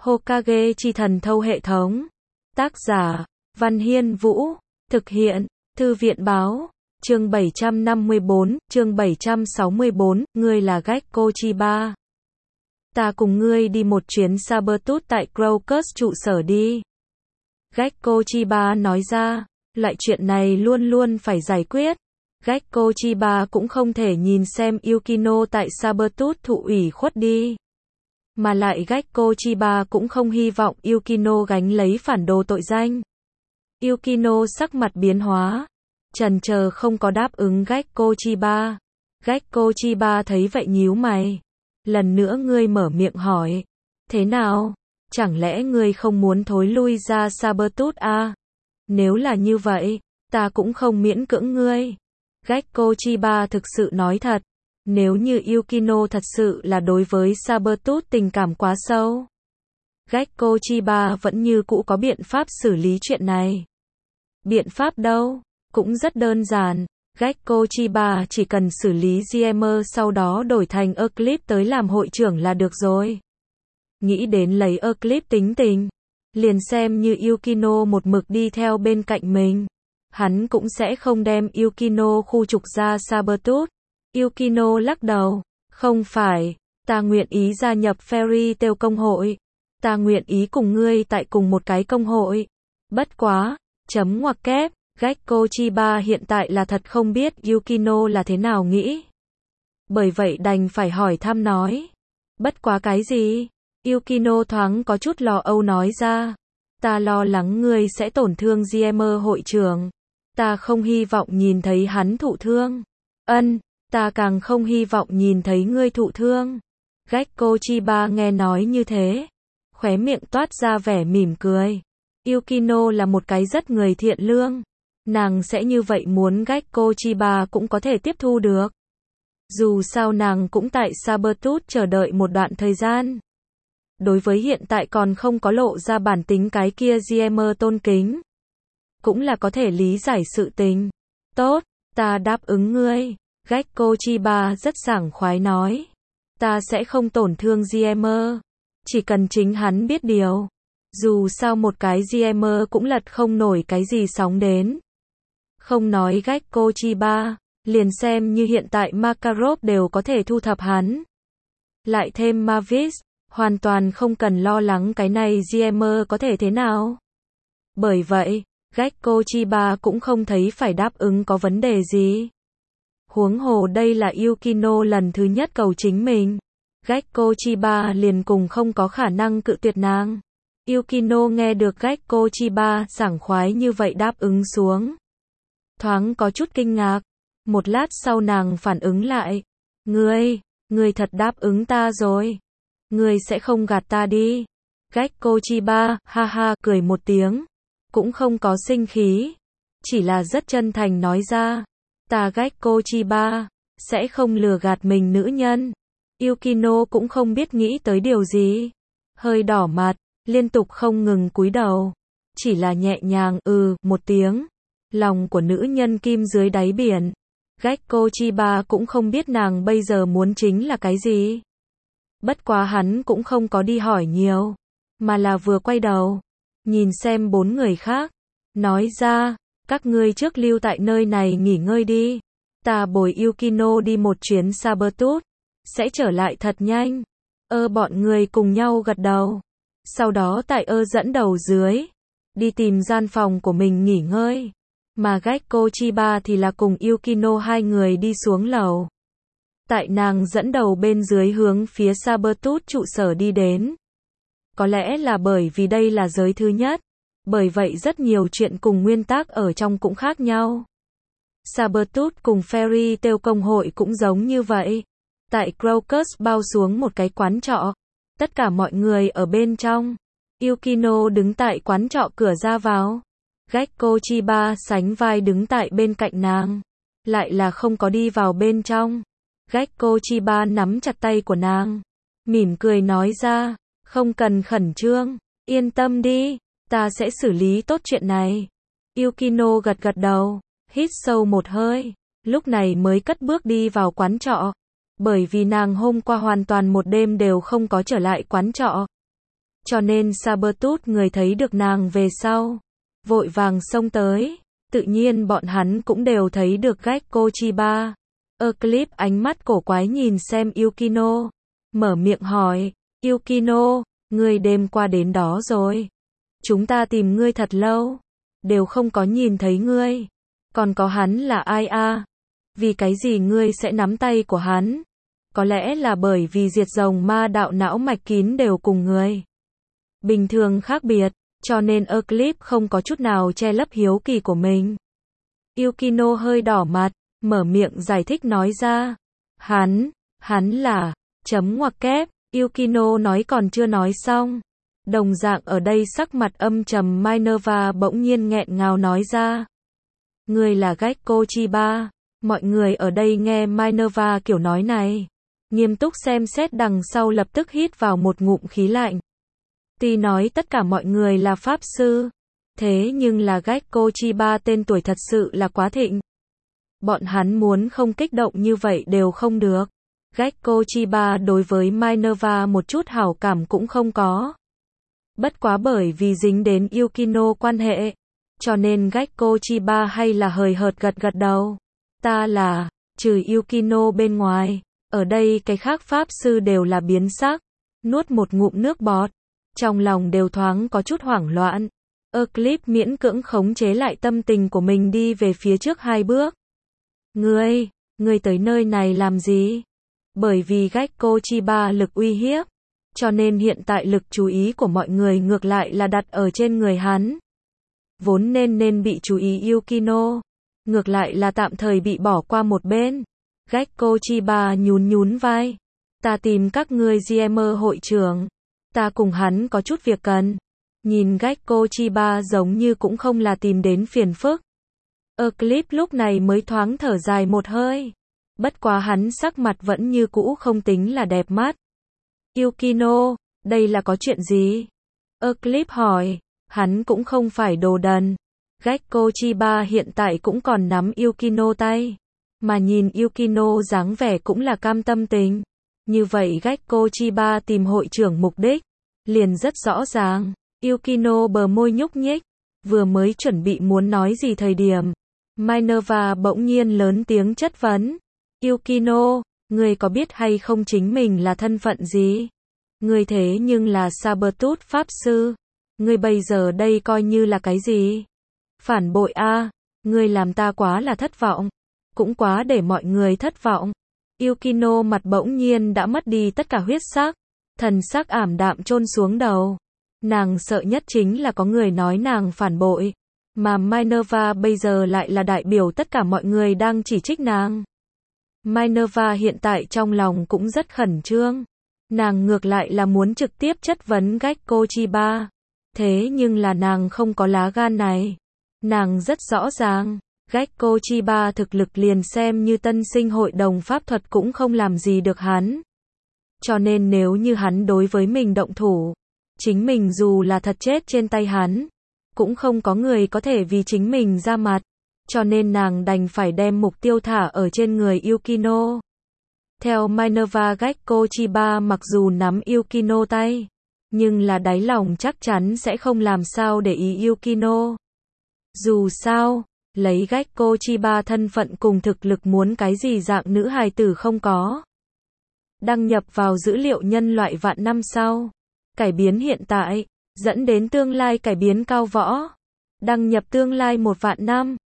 Hokage chi thần thâu hệ thống. Tác giả, Văn Hiên Vũ. Thực hiện, Thư viện Báo. Chương 754, chương 764, ngươi là Gekko Chiba. Ta cùng ngươi đi một chuyến Sabertooth tại Crocus trụ sở đi. Gekko Chiba nói ra, loại chuyện này luôn luôn phải giải quyết. Gekko Chiba cũng không thể nhìn xem Yukino tại Sabertooth thụ ủy khuất đi. Mà lại Gekko Chiba cũng không hy vọng Yukino gánh lấy phản đồ tội danh. Yukino sắc mặt biến hóa, chần chờ không có đáp ứng Gekko Chiba. Gekko Chiba thấy vậy nhíu mày. Lần nữa ngươi mở miệng hỏi. Thế nào? Chẳng lẽ ngươi không muốn thối lui ra Sabertooth à? Nếu là như vậy, ta cũng không miễn cưỡng ngươi. Gekko Chiba thực sự nói thật. Nếu như Yukino thật sự là đối với Sabertooth tình cảm quá sâu, Gekko Chiba vẫn như cũ có biện pháp xử lý chuyện này. Biện pháp đâu? Cũng rất đơn giản. Gekko Chiba chỉ cần xử lý GM sau đó đổi thành Eclipse tới làm hội trưởng là được rồi. Nghĩ đến lấy Eclipse tính tình, liền xem như Yukino một mực đi theo bên cạnh mình, hắn cũng sẽ không đem Yukino khu trục ra Sabertooth. Yukino lắc đầu, không phải, ta nguyện ý gia nhập Fairy Tail công hội. Ta nguyện ý cùng ngươi tại cùng một cái công hội. Bất quá, chấm ngoặc kép, Gekko Chiba hiện tại là thật không biết Yukino là thế nào nghĩ. Bởi vậy đành phải hỏi thăm nói. Bất quá cái gì? Yukino thoáng có chút lo âu nói ra. Ta lo lắng ngươi sẽ tổn thương GM hội trưởng. Ta không hy vọng nhìn thấy hắn thụ thương. Ta càng không hy vọng nhìn thấy ngươi thụ thương. Gekko Chiba nghe nói như thế, khóe miệng toát ra vẻ mỉm cười. Yukino là một cái rất người thiện lương. Nàng sẽ như vậy muốn Gekko Chiba cũng có thể tiếp thu được. Dù sao nàng cũng tại Sabertooth chờ đợi một đoạn thời gian. Đối với hiện tại còn không có lộ ra bản tính cái kia GM tôn kính, cũng là có thể lý giải sự tình. Tốt, ta đáp ứng ngươi. Gekko Chiba rất sảng khoái nói. Ta sẽ không tổn thương GM. Chỉ cần chính hắn biết điều. Dù sao một cái GM cũng lật không nổi cái gì sóng đến. Không nói Gekko Chiba, liền xem như hiện tại Makarov đều có thể thu thập hắn. Lại thêm Mavis, hoàn toàn không cần lo lắng cái này GM có thể thế nào. Bởi vậy, Gekko Chiba cũng không thấy phải đáp ứng có vấn đề gì. Huống hồ đây là Yukino lần thứ nhất cầu chính mình. Gekko Chiba liền cùng không có khả năng cự tuyệt nàng. Yukino nghe được Gekko Chiba sảng khoái như vậy đáp ứng xuống, thoáng có chút kinh ngạc. Một lát sau nàng phản ứng lại. Ngươi thật đáp ứng ta rồi. Ngươi sẽ không gạt ta đi. Gekko Chiba, ha ha, cười một tiếng. Cũng không có sinh khí. Chỉ là rất chân thành nói ra. Ta Gekko Chiba, sẽ không lừa gạt mình nữ nhân. Yukino cũng không biết nghĩ tới điều gì. Hơi đỏ mặt, liên tục không ngừng cúi đầu. Chỉ là nhẹ nhàng một tiếng. Lòng của nữ nhân kim dưới đáy biển. Gekko Chiba cũng không biết nàng bây giờ muốn chính là cái gì. Bất quá hắn cũng không có đi hỏi nhiều, mà là vừa quay đầu, nhìn xem bốn người khác, nói ra, các ngươi trước lưu tại nơi này nghỉ ngơi đi. Ta bồi Yukino đi một chuyến Sabertooth, sẽ trở lại thật nhanh. Bọn người cùng nhau gật đầu. Sau đó tại dẫn đầu dưới, đi tìm gian phòng của mình nghỉ ngơi. Mà Gekko Chiba thì là cùng Yukino hai người đi xuống lầu. Tại nàng dẫn đầu bên dưới hướng phía Sabertooth trụ sở đi đến. Có lẽ là bởi vì đây là giới thứ nhất. Bởi vậy rất nhiều chuyện cùng nguyên tắc ở trong cũng khác nhau. Sabertooth cùng Fairy Tail công hội cũng giống như vậy. Tại Crocus bao xuống một cái quán trọ. Tất cả mọi người ở bên trong. Yukino đứng tại quán trọ cửa ra vào. Gekko Chiba sánh vai đứng tại bên cạnh nàng. Lại là không có đi vào bên trong. Gekko Chiba nắm chặt tay của nàng. Mỉm cười nói ra. Không cần khẩn trương. Yên tâm đi. Ta sẽ xử lý tốt chuyện này. Yukino gật gật đầu. Hít sâu một hơi. Lúc này mới cất bước đi vào quán trọ. Bởi vì nàng hôm qua hoàn toàn một đêm đều không có trở lại quán trọ. cho nên Sabertooth người thấy được nàng về sau, vội vàng xông tới, tự nhiên bọn hắn cũng đều thấy được Gecko Chiba. Eclipse ánh mắt cổ quái nhìn xem Yukino, mở miệng hỏi, Yukino, ngươi đêm qua đến đó rồi. Chúng ta tìm ngươi thật lâu, đều không có nhìn thấy ngươi. Còn có hắn là ai a? Vì cái gì ngươi sẽ nắm tay của hắn? Có lẽ là bởi vì diệt rồng ma đạo não mạch kín đều cùng người bình thường khác biệt, cho nên Eclipse không có chút nào che lấp hiếu kỳ của mình. Yukino hơi đỏ mặt, mở miệng giải thích nói ra. Hắn là, chấm ngoặc kép, Yukino nói còn chưa nói xong. Đồng dạng ở đây sắc mặt âm trầm Minerva bỗng nhiên nghẹn ngào nói ra. Người là Gecko Chiba. Mọi người ở đây nghe Minerva kiểu nói này, nghiêm túc xem xét đằng sau lập tức hít vào một ngụm khí lạnh. Tuy nói tất cả mọi người là pháp sư, thế nhưng là Gecko Chiba tên tuổi thật sự là quá thịnh. Bọn hắn muốn không kích động như vậy đều không được. Gecko Chiba đối với Minerva một chút hảo cảm cũng không có. Bất quá bởi vì dính đến Yukino quan hệ, cho nên Gecko Chiba hay là hời hợt gật gật đầu. Ta là, trừ Yukino bên ngoài, ở đây cái khác pháp sư đều là biến sắc, nuốt một ngụm nước bọt, trong lòng đều thoáng có chút hoảng loạn. Eclipse miễn cưỡng khống chế lại tâm tình của mình đi về phía trước 2 bước. Ngươi tới nơi này làm gì? Bởi vì Gecko Chiba lực uy hiếp, cho nên hiện tại lực chú ý của mọi người ngược lại là đặt ở trên người hắn. Vốn nên bị chú ý Yukino, ngược lại là tạm thời bị bỏ qua một bên. Gecko Chiba nhún vai. Ta tìm các ngươi GM hội trưởng. Ta cùng hắn có chút việc cần. Nhìn Gecko Chiba giống như cũng không là tìm đến phiền phức. Eclipse lúc này mới thoáng thở dài một hơi. Bất quá hắn sắc mặt vẫn như cũ không tính là đẹp mắt. Yukino, đây là có chuyện gì? Eclipse hỏi. Hắn cũng không phải đồ đần. Gecko Chiba hiện tại cũng còn nắm Yukino tay. Mà nhìn Yukino dáng vẻ cũng là cam tâm tình. Như vậy Gecko Chiba tìm hội trưởng mục đích liền rất rõ ràng. Yukino bờ môi nhúc nhích, vừa mới chuẩn bị muốn nói gì thời điểm, Minerva bỗng nhiên lớn tiếng chất vấn. Yukino, ngươi có biết hay không chính mình là thân phận gì? Ngươi thế nhưng là Sabertooth pháp sư. Ngươi bây giờ đây coi như là cái gì? Phản bội a, ngươi làm ta quá là thất vọng. Cũng quá để mọi người thất vọng. Yukino mặt bỗng nhiên đã mất đi tất cả huyết sắc, thần sắc ảm đạm chôn xuống đầu. Nàng sợ nhất chính là có người nói nàng phản bội, mà Minerva bây giờ lại là đại biểu tất cả mọi người đang chỉ trích nàng. Minerva hiện tại trong lòng cũng rất khẩn trương. Nàng ngược lại là muốn trực tiếp chất vấn Gecko Chiba. Thế nhưng là nàng không có lá gan này. Nàng rất rõ ràng, Gecko Chiba thực lực liền xem như tân sinh hội đồng pháp thuật cũng không làm gì được hắn. Cho nên nếu như hắn đối với mình động thủ, chính mình dù là thật chết trên tay hắn, cũng không có người có thể vì chính mình ra mặt. Cho nên nàng đành phải đem mục tiêu thả ở trên người Yukino. Theo Minerva, Gecko Chiba mặc dù nắm Yukino tay, nhưng là đáy lòng chắc chắn sẽ không làm sao để ý Yukino. Dù sao, lấy Gecko Chiba thân phận cùng thực lực muốn cái gì dạng nữ hài tử không có. Đăng nhập vào dữ liệu nhân loại vạn năm sau. Cải biến hiện tại, dẫn đến tương lai cải biến cao võ. Đăng nhập tương lai 1 vạn năm.